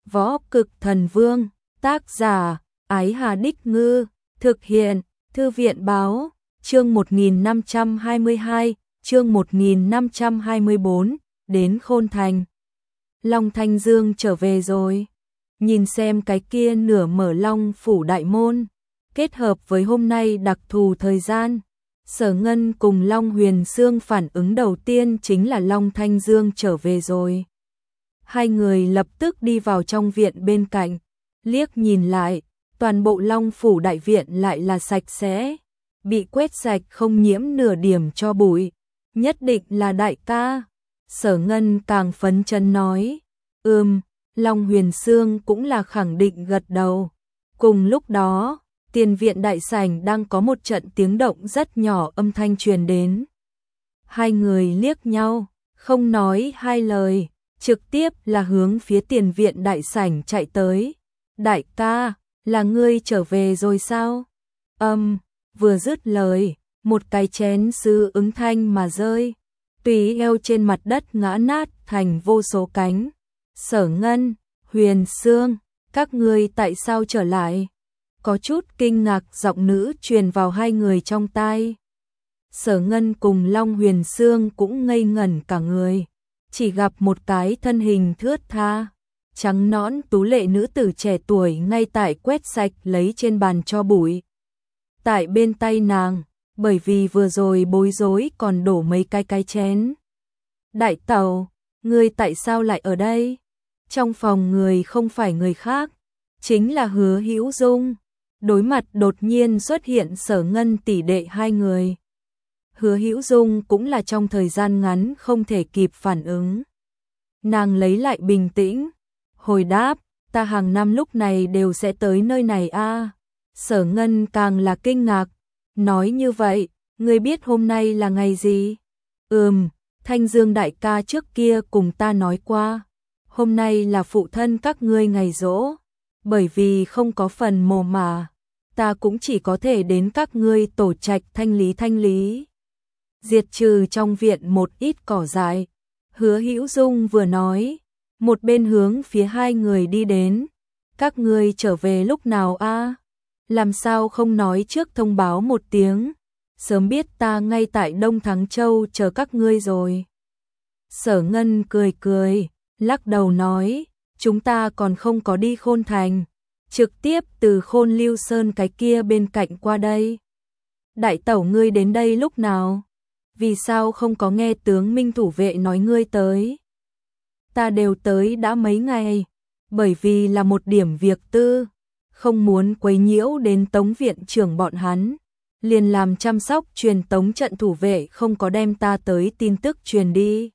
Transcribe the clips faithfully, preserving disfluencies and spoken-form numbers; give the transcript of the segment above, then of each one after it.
Võ Cực Thần Vương, tác giả, Ái Hà Đích Ngư, thực hiện, Thư viện Báo, chương một nghìn năm trăm hai mươi hai, chương một nghìn năm trăm hai mươi bốn, đến Khôn Thành. Long Thanh Dương trở về rồi. Nhìn xem cái kia nửa mở Long phủ đại môn, kết hợp với hôm nay đặc thù thời gian, Sở Ngân cùng Long Huyền Sương phản ứng đầu tiên chính là Long Thanh Dương trở về rồi. Hai người lập tức đi vào trong viện bên cạnh, liếc nhìn lại, toàn bộ Long phủ đại viện lại là sạch sẽ, bị quét sạch không nhiễm nửa điểm cho bụi, nhất định là đại ca. Sở Ngân càng phấn chấn nói, ừm, Long Huyền Sương cũng là khẳng định gật đầu. Cùng lúc đó, tiền viện đại sảnh đang có một trận tiếng động rất nhỏ âm thanh truyền đến. Hai người liếc nhau, không nói hai lời, trực tiếp là hướng phía tiền viện đại sảnh chạy tới. Đại ca, là ngươi trở về rồi sao? Âm, vừa dứt lời, một cái chén sứ ứng thanh mà rơi, tùy eo trên mặt đất ngã nát thành vô số cánh. Sở Ngân, Huyền Sương, các ngươi tại sao trở lại? Có chút kinh ngạc giọng nữ truyền vào hai người trong tai. Sở Ngân cùng Long Huyền Sương cũng ngây ngẩn cả người, chỉ gặp một cái thân hình thướt tha, trắng nõn tú lệ nữ tử trẻ tuổi ngay tại quét sạch lấy trên bàn cho bụi. Tại bên tay nàng, bởi vì vừa rồi bối rối còn đổ mấy cái cái chén. Đại tẩu, ngươi tại sao lại ở đây? Trong phòng người không phải người khác, chính là Hứa Hữu Dung. Đối mặt đột nhiên xuất hiện Sở Ngân tỷ đệ hai người, Hứa Hữu Dung cũng là trong thời gian ngắn không thể kịp phản ứng. Nàng lấy lại bình tĩnh, hồi đáp, ta hàng năm lúc này đều sẽ tới nơi này a. À. Sở Ngân càng là kinh ngạc, nói như vậy, ngươi biết hôm nay là ngày gì? Ừm, Thanh Dương đại ca trước kia cùng ta nói qua, hôm nay là phụ thân các ngươi ngày giỗ, bởi vì không có phần mồ mà, ta cũng chỉ có thể đến các ngươi tổ trạch thanh lý thanh lý, diệt trừ trong viện một ít cỏ dại. Hứa Hữu Dung vừa nói, một bên hướng phía hai người đi đến. Các ngươi trở về lúc nào a? À? Làm sao không nói trước thông báo một tiếng, sớm biết ta ngay tại Đông Thắng Châu chờ các ngươi rồi. Sở Ngân cười cười, lắc đầu nói, chúng ta còn không có đi Khôn Thành, trực tiếp từ Khôn Lưu Sơn cái kia bên cạnh qua đây. Đại tẩu ngươi đến đây lúc nào? Vì sao không có nghe tướng Minh thủ vệ nói ngươi tới? Ta đều tới đã mấy ngày, bởi vì là một điểm việc tư, không muốn quấy nhiễu đến Tống viện trưởng bọn hắn, liền làm chăm sóc truyền tống trận thủ vệ không có đem ta tới tin tức truyền đi.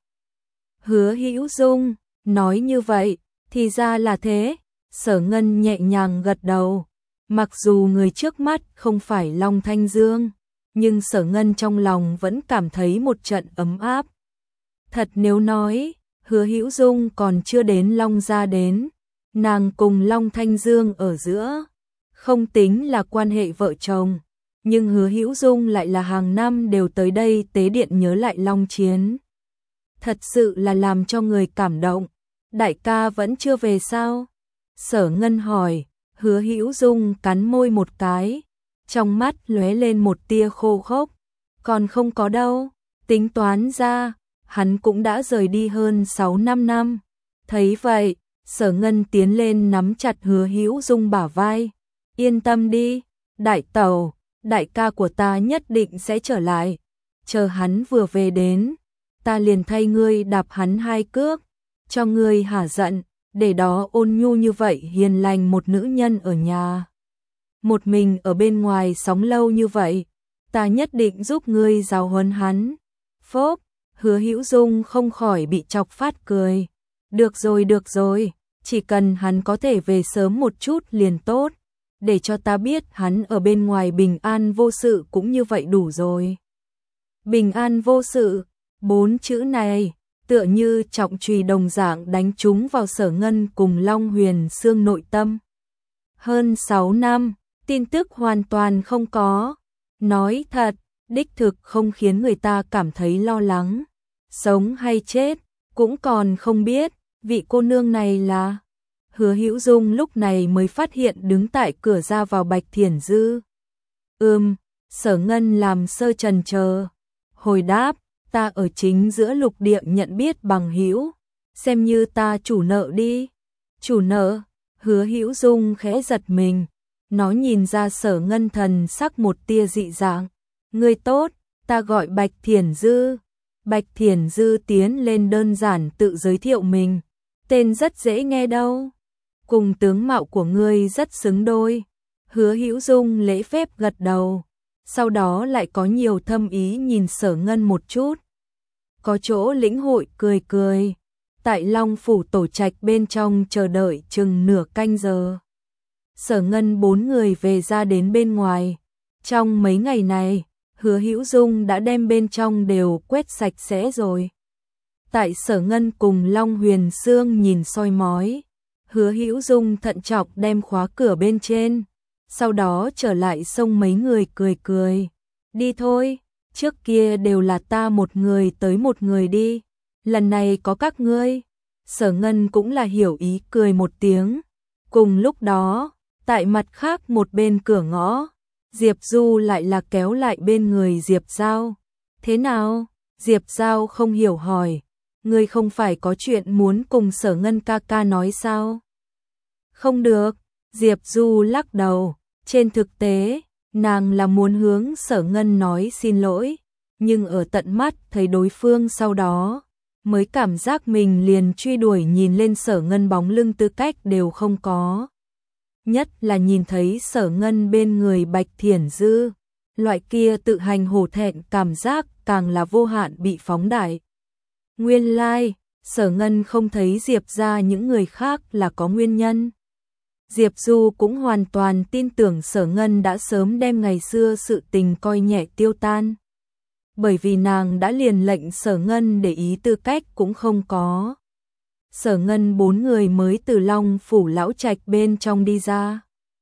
Hứa Hữu Dung nói như vậy, thì ra là thế. Sở Ngân nhẹ nhàng gật đầu, mặc dù người trước mắt không phải Long Thanh Dương, nhưng Sở Ngân trong lòng vẫn cảm thấy một trận ấm áp. Thật nếu nói, Hứa Hữu Dung còn chưa đến Long gia đến, nàng cùng Long Thanh Dương ở giữa, không tính là quan hệ vợ chồng, nhưng Hứa Hữu Dung lại là hàng năm đều tới đây tế điện nhớ lại Long Chiến. Thật sự là làm cho người cảm động. Đại ca vẫn chưa về sao? Sở Ngân hỏi. Hứa Hữu Dung cắn môi một cái, trong mắt lóe lên một tia khô khốc. Còn không có đâu, tính toán ra, hắn cũng đã rời đi hơn sáu năm năm. Thấy vậy, Sở Ngân tiến lên nắm chặt Hứa Hữu Dung bả vai. Yên tâm đi, đại tẩu, đại ca của ta nhất định sẽ trở lại. Chờ hắn vừa về đến, ta liền thay ngươi đạp hắn hai cước, cho ngươi hả giận, để đó ôn nhu như vậy hiền lành một nữ nhân ở nhà. Một mình ở bên ngoài sống lâu như vậy, ta nhất định giúp ngươi giáo huấn hắn. Phốp, Hứa Hữu Dung không khỏi bị chọc phát cười. Được rồi được rồi, chỉ cần hắn có thể về sớm một chút liền tốt, để cho ta biết hắn ở bên ngoài bình an vô sự cũng như vậy đủ rồi. Bình an vô sự, bốn chữ này tựa như trọng chùy đồng dạng đánh trúng vào Sở Ngân cùng Long Huyền Sương nội tâm. Hơn sáu năm, tin tức hoàn toàn không có. Nói thật, đích thực không khiến người ta cảm thấy lo lắng. Sống hay chết, cũng còn không biết, vị cô nương này là... Hứa Hữu Dung lúc này mới phát hiện đứng tại cửa ra vào Bạch Thiển Dư. Ừm, Sở Ngân làm sơ trần chờ, hồi đáp, ta ở chính giữa lục địa nhận biết bằng hữu, xem như ta chủ nợ đi. Chủ nợ? Hứa Hữu Dung khẽ giật mình, nó nhìn ra Sở Ngân thần sắc một tia dị dạng. Ngươi tốt, ta gọi Bạch Thiển Dư. Bạch Thiển Dư tiến lên đơn giản tự giới thiệu mình, tên rất dễ nghe đâu, cùng tướng mạo của ngươi rất xứng đôi. Hứa Hữu Dung lễ phép gật đầu, sau đó lại có nhiều thâm ý nhìn Sở Ngân một chút. Có chỗ lĩnh hội cười cười. Tại Long Phủ tổ trạch bên trong chờ đợi chừng nửa canh giờ. Sở Ngân bốn người về ra đến bên ngoài. Trong mấy ngày này, Hứa Hữu Dung đã đem bên trong đều quét sạch sẽ rồi. Tại Sở Ngân cùng Long Huyền Sương nhìn soi mói, Hứa Hữu Dung thận trọng đem khóa cửa bên trên, sau đó trở lại xông mấy người cười cười. Đi thôi, trước kia đều là ta một người tới một người đi, lần này có các ngươi. Sở Ngân cũng là hiểu ý cười một tiếng. Cùng lúc đó, tại mặt khác một bên cửa ngõ, Diệp Du lại là kéo lại bên người Diệp Giao. Thế nào? Diệp Giao không hiểu hỏi. Ngươi không phải có chuyện muốn cùng Sở Ngân ca ca nói sao? Không được. Diệp Du lắc đầu. Trên thực tế, nàng là muốn hướng Sở Ngân nói xin lỗi, nhưng ở tận mắt thấy đối phương sau đó, mới cảm giác mình liền truy đuổi nhìn lên Sở Ngân bóng lưng tư cách đều không có. Nhất là nhìn thấy Sở Ngân bên người Bạch Thiển Dư, loại kia tự hành hổ thẹn cảm giác càng là vô hạn bị phóng đại. Nguyên lai, like, Sở Ngân không thấy Diệp ra những người khác là có nguyên nhân. Diệp Du cũng hoàn toàn tin tưởng Sở Ngân đã sớm đem ngày xưa sự tình coi nhẹ tiêu tan. Bởi vì nàng đã liền lệnh Sở Ngân để ý tư cách cũng không có. Sở Ngân bốn người mới từ Long Phủ lão trạch bên trong đi ra.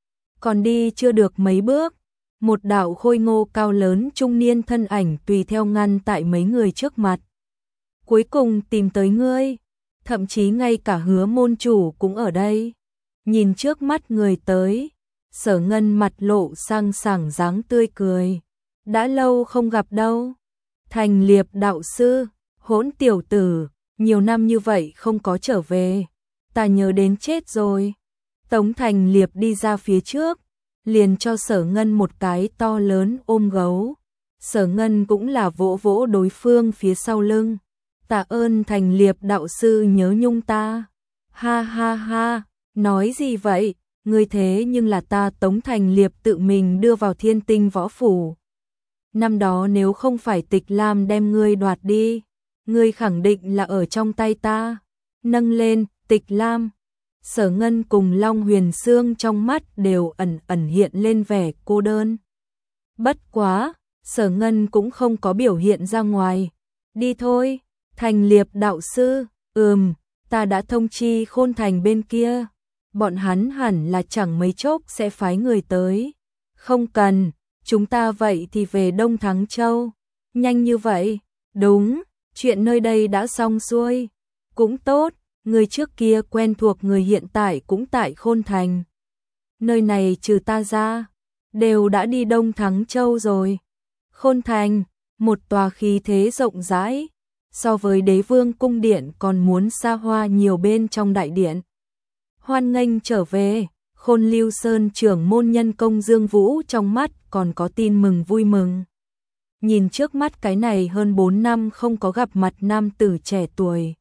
Còn đi chưa được mấy bước, một đạo khôi ngô cao lớn trung niên thân ảnh tùy theo ngăn tại mấy người trước mặt. Cuối cùng tìm tới ngươi, thậm chí ngay cả Hứa môn chủ cũng ở đây. Nhìn trước mắt người tới, Sở Ngân mặt lộ sang sảng dáng tươi cười. Đã lâu không gặp đâu. Thành Liệp đạo sư, hỗn tiểu tử, nhiều năm như vậy không có trở về, ta nhớ đến chết rồi. Tống Thành Liệp đi ra phía trước, liền cho Sở Ngân một cái to lớn ôm gấu. Sở Ngân cũng là vỗ vỗ đối phương phía sau lưng. Tạ ơn Thành Liệp đạo sư nhớ nhung ta. Ha ha ha, nói gì vậy, ngươi thế nhưng là ta Tống Thành Liệp tự mình đưa vào Thiên Tinh võ phủ. Năm đó nếu không phải Tịch Lam đem ngươi đoạt đi, ngươi khẳng định là ở trong tay ta. Nâng lên, Tịch Lam. Sở Ngân cùng Long Huyền Sương trong mắt đều ẩn ẩn hiện lên vẻ cô đơn. Bất quá, Sở Ngân cũng không có biểu hiện ra ngoài. Đi thôi, Thành Liệp đạo sư, ừm, ta đã thông chi Khôn Thành bên kia. Bọn hắn hẳn là chẳng mấy chốc sẽ phái người tới. Không cần, chúng ta vậy thì về Đông Thắng Châu. Nhanh như vậy? Đúng, chuyện nơi đây đã xong xuôi. Cũng tốt, người trước kia quen thuộc người hiện tại cũng tại Khôn Thành. Nơi này trừ ta ra, đều đã đi Đông Thắng Châu rồi. Khôn Thành, một tòa khí thế rộng rãi, so với Đế Vương cung điện còn muốn xa hoa nhiều bên trong đại điện. Hoan nghênh trở về, Khôn Lưu Sơn trưởng môn nhân công Dương Vũ trong mắt còn có tin mừng vui mừng. Nhìn trước mắt cái này hơn bốn năm không có gặp mặt nam tử trẻ tuổi.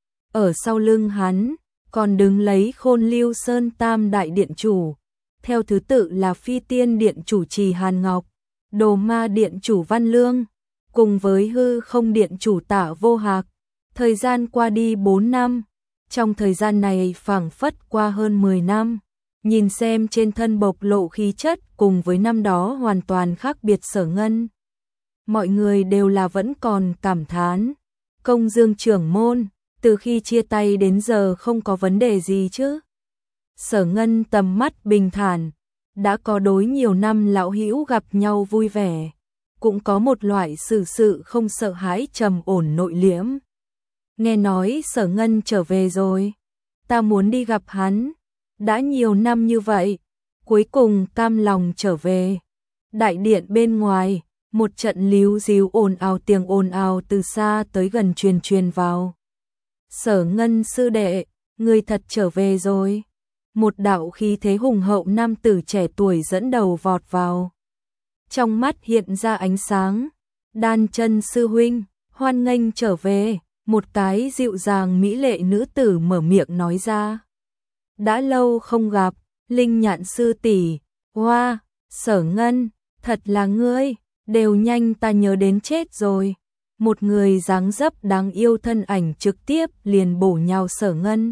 Ở sau lưng hắn, còn đứng lấy Khôn Lưu Sơn tam đại điện chủ. Theo thứ tự là Phi Tiên điện chủ Trì Hàn Ngọc, Đồ Ma điện chủ Văn Lương, cùng với Hư Không điện chủ Tả Vô Hạc. Thời gian qua đi bốn năm, trong thời gian này phảng phất qua hơn mười năm. Nhìn xem trên thân bộc lộ khí chất cùng với năm đó hoàn toàn khác biệt Sở Ngân. Mọi người đều là vẫn còn cảm thán. Công Dương trưởng môn, từ khi chia tay đến giờ không có vấn đề gì chứ? Sở Ngân tầm mắt bình thản, đã có đối nhiều năm lão hữu gặp nhau vui vẻ, cũng có một loại xử sự không sợ hãi trầm ổn nội liễm. Nghe nói Sở Ngân trở về rồi, ta muốn đi gặp hắn. Đã nhiều năm như vậy, cuối cùng cam lòng trở về. Đại điện bên ngoài, một trận líu díu ồn ào tiếng ồn ào từ xa tới gần truyền truyền vào. Sở Ngân sư đệ, người thật trở về rồi. Một đạo khí thế hùng hậu nam tử trẻ tuổi dẫn đầu vọt vào. Trong mắt hiện ra ánh sáng. Đan Chân sư huynh, hoan nghênh trở về. Một cái dịu dàng mỹ lệ nữ tử mở miệng nói ra. Đã lâu không gặp, Linh Nhạn sư tỷ, hoa, wow, Sở Ngân, thật là ngươi, đều nhanh ta nhớ đến chết rồi. Một người dáng dấp đáng yêu thân ảnh trực tiếp liền bổ nhào Sở Ngân.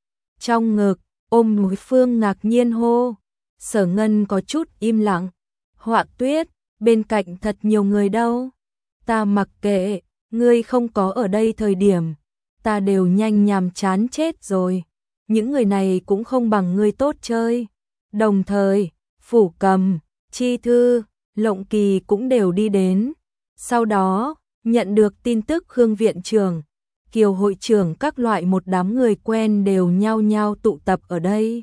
Trong ngực, ôm đối phương ngạc nhiên hô. Sở Ngân có chút im lặng. Họa Tuyết, bên cạnh thật nhiều người đâu. Ta mặc kệ, ngươi không có ở đây thời điểm, ta đều nhanh nhàm chán chết rồi. Những người này cũng không bằng ngươi tốt chơi. Đồng thời, Phủ Cầm, Chi Thư, Lộng Kỳ cũng đều đi đến. Sau đó, nhận được tin tức Khương viện trưởng, Kiều hội trưởng các loại một đám người quen đều nhao nhao tụ tập ở đây.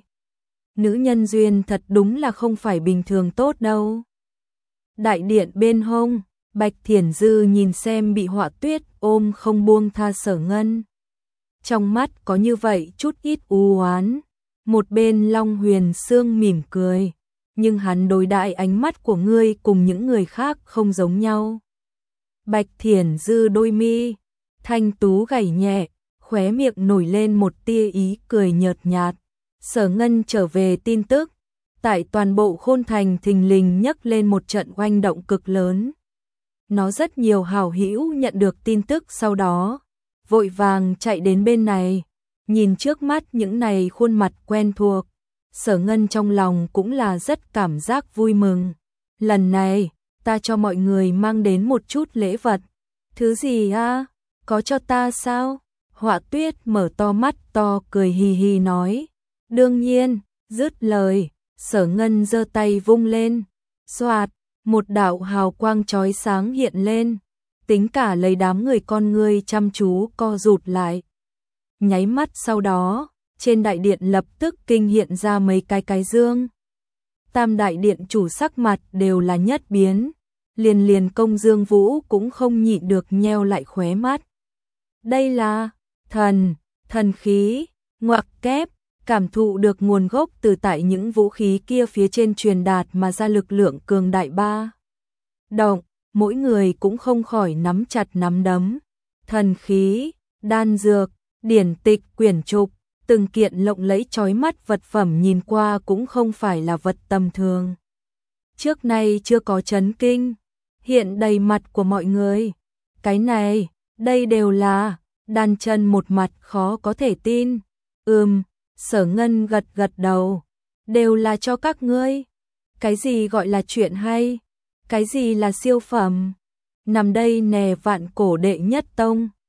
Nữ nhân duyên thật đúng là không phải bình thường tốt đâu. Đại điện bên hông, Bạch Thiển Dư nhìn xem bị Họa Tuyết ôm không buông tha Sở Ngân. Trong mắt có như vậy chút ít u oán. Một bên Long Huyền Sương mỉm cười, nhưng hắn đối đãi ánh mắt của ngươi cùng những người khác không giống nhau. Bạch Thiển Dư đôi mi thanh tú gảy nhẹ, khóe miệng nổi lên một tia ý cười nhợt nhạt. Sở Ngân trở về tin tức, tại toàn bộ Khôn Thành thình lình nhấc lên một trận oanh động cực lớn. Nó rất nhiều hảo hữu nhận được tin tức sau đó, vội vàng chạy đến bên này, nhìn trước mắt những này khuôn mặt quen thuộc. Sở Ngân trong lòng cũng là rất cảm giác vui mừng. Lần này, ta cho mọi người mang đến một chút lễ vật. Thứ gì a? Có cho ta sao? Họa Tuyết mở to mắt to cười hì hì nói. Đương nhiên, dứt lời, Sở Ngân giơ tay vung lên. Xoạt, một đạo hào quang chói sáng hiện lên. Tính cả lấy đám người con ngươi chăm chú co rụt lại. Nháy mắt sau đó, trên đại điện lập tức kinh hiện ra mấy cái cái dương. Tam đại điện chủ sắc mặt đều là nhất biến. Liền liền Công Dương Vũ cũng không nhịn được nheo lại khóe mắt. Đây là thần, thần khí, ngoặc kép, cảm thụ được nguồn gốc từ tại những vũ khí kia phía trên truyền đạt mà ra lực lượng cường đại ba. Động, mỗi người cũng không khỏi nắm chặt nắm đấm. Thần khí, đan dược, điển tịch, quyển trục, từng kiện lộng lẫy chói mắt vật phẩm nhìn qua cũng không phải là vật tầm thường. Trước nay chưa có chấn kinh, hiện đầy mặt của mọi người. Cái này, đây đều là, Đan Chân một mặt khó có thể tin. Ừm, Sở Ngân gật gật đầu, đều là cho các ngươi. Cái gì gọi là chuyện hay? Cái gì là siêu phẩm? Nằm đây nè vạn cổ đệ nhất tông.